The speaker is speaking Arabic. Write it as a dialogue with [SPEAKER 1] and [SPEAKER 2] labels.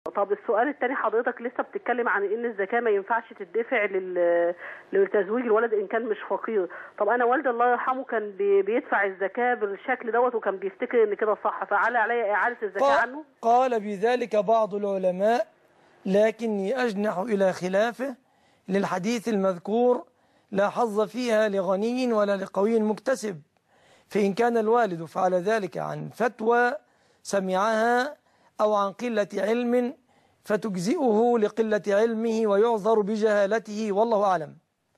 [SPEAKER 1] طب السؤال الثاني، حضرتك لسه بتتكلم عن ان الزكاه ما ينفعش تدفع لتزويج الولد ان كان مش فقير. طب انا والدي الله يرحمه كان بيدفع الزكاه بالشكل دوت، وكان بيفتكر ان كده صح، فعلى علي اعاده الزكاه عنه؟
[SPEAKER 2] قال بذلك بعض العلماء، لكني اجنح الى خلافه للحديث المذكور: لا حظ فيها لغني ولا لقوي مكتسب. فإن كان الوالد فعل ذلك عن فتوى سمعها أو عن قلة علم فتجزئه لقلة علمه ويعذر بجهالته، والله أعلم.